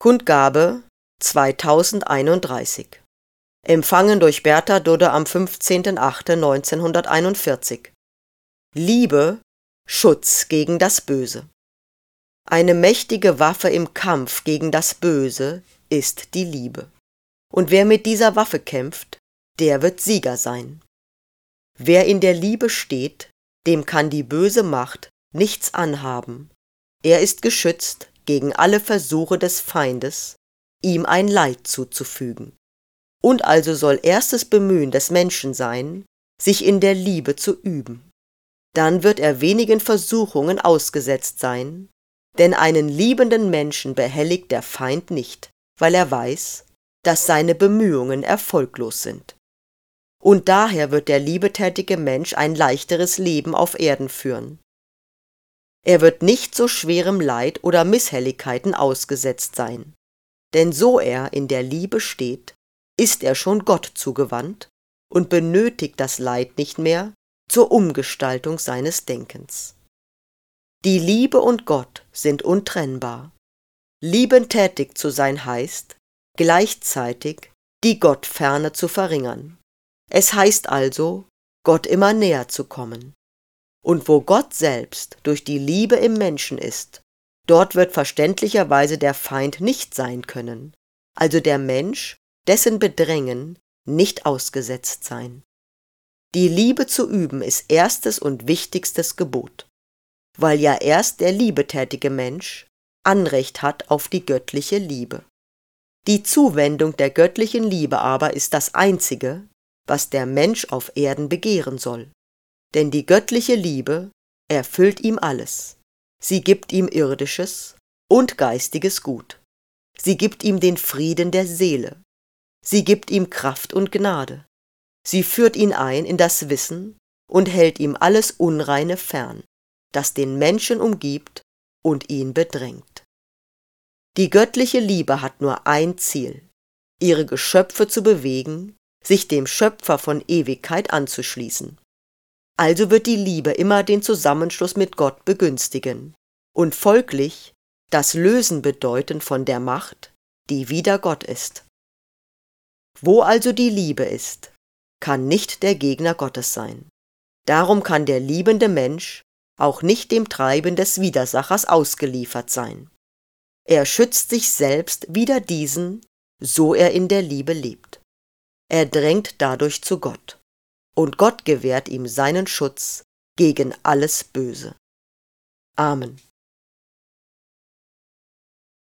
Kundgabe 2031. Empfangen durch Bertha Dudde am 15.08.1941. Liebe, Schutz gegen das Böse. Eine mächtige Waffe im Kampf gegen das Böse ist die Liebe. Und wer mit dieser Waffe kämpft, der wird Sieger sein. Wer in der Liebe steht, dem kann die böse Macht nichts anhaben. Er ist geschützt gegen alle Versuche des Feindes, ihm ein Leid zuzufügen. Und also soll erstes Bemühen des Menschen sein, sich in der Liebe zu üben. Dann wird er wenigen Versuchungen ausgesetzt sein, denn einen liebenden Menschen behelligt der Feind nicht, weil er weiß, dass seine Bemühungen erfolglos sind. Und daher wird der liebetätige Mensch ein leichteres Leben auf Erden führen. Er wird nicht so schwerem Leid oder Misshelligkeiten ausgesetzt sein, denn so er in der Liebe steht, ist er schon Gott zugewandt und benötigt das Leid nicht mehr zur Umgestaltung seines Denkens. Die Liebe und Gott sind untrennbar. Liebend tätig zu sein heißt, gleichzeitig die Gottferne zu verringern. Es heißt also, Gott immer näher zu kommen. Und wo Gott selbst durch die Liebe im Menschen ist, dort wird verständlicherweise der Feind nicht sein können, also der Mensch, dessen Bedrängen nicht ausgesetzt sein. Die Liebe zu üben ist erstes und wichtigstes Gebot, weil ja erst der liebetätige Mensch Anrecht hat auf die göttliche Liebe. Die Zuwendung der göttlichen Liebe aber ist das Einzige, was der Mensch auf Erden begehren soll. Denn die göttliche Liebe erfüllt ihm alles. Sie gibt ihm irdisches und geistiges Gut. Sie gibt ihm den Frieden der Seele. Sie gibt ihm Kraft und Gnade. Sie führt ihn ein in das Wissen und hält ihm alles Unreine fern, das den Menschen umgibt und ihn bedrängt. Die göttliche Liebe hat nur ein Ziel, ihre Geschöpfe zu bewegen, sich dem Schöpfer von Ewigkeit anzuschließen. Also wird die Liebe immer den Zusammenschluss mit Gott begünstigen und folglich das Lösen bedeuten von der Macht, die wider Gott ist. Wo also die Liebe ist, kann nicht der Gegner Gottes sein. Darum kann der liebende Mensch auch nicht dem Treiben des Widersachers ausgeliefert sein. Er schützt sich selbst wider diesen, so er in der Liebe lebt. Er drängt dadurch zu Gott, und Gott gewährt ihm seinen Schutz gegen alles Böse. Amen.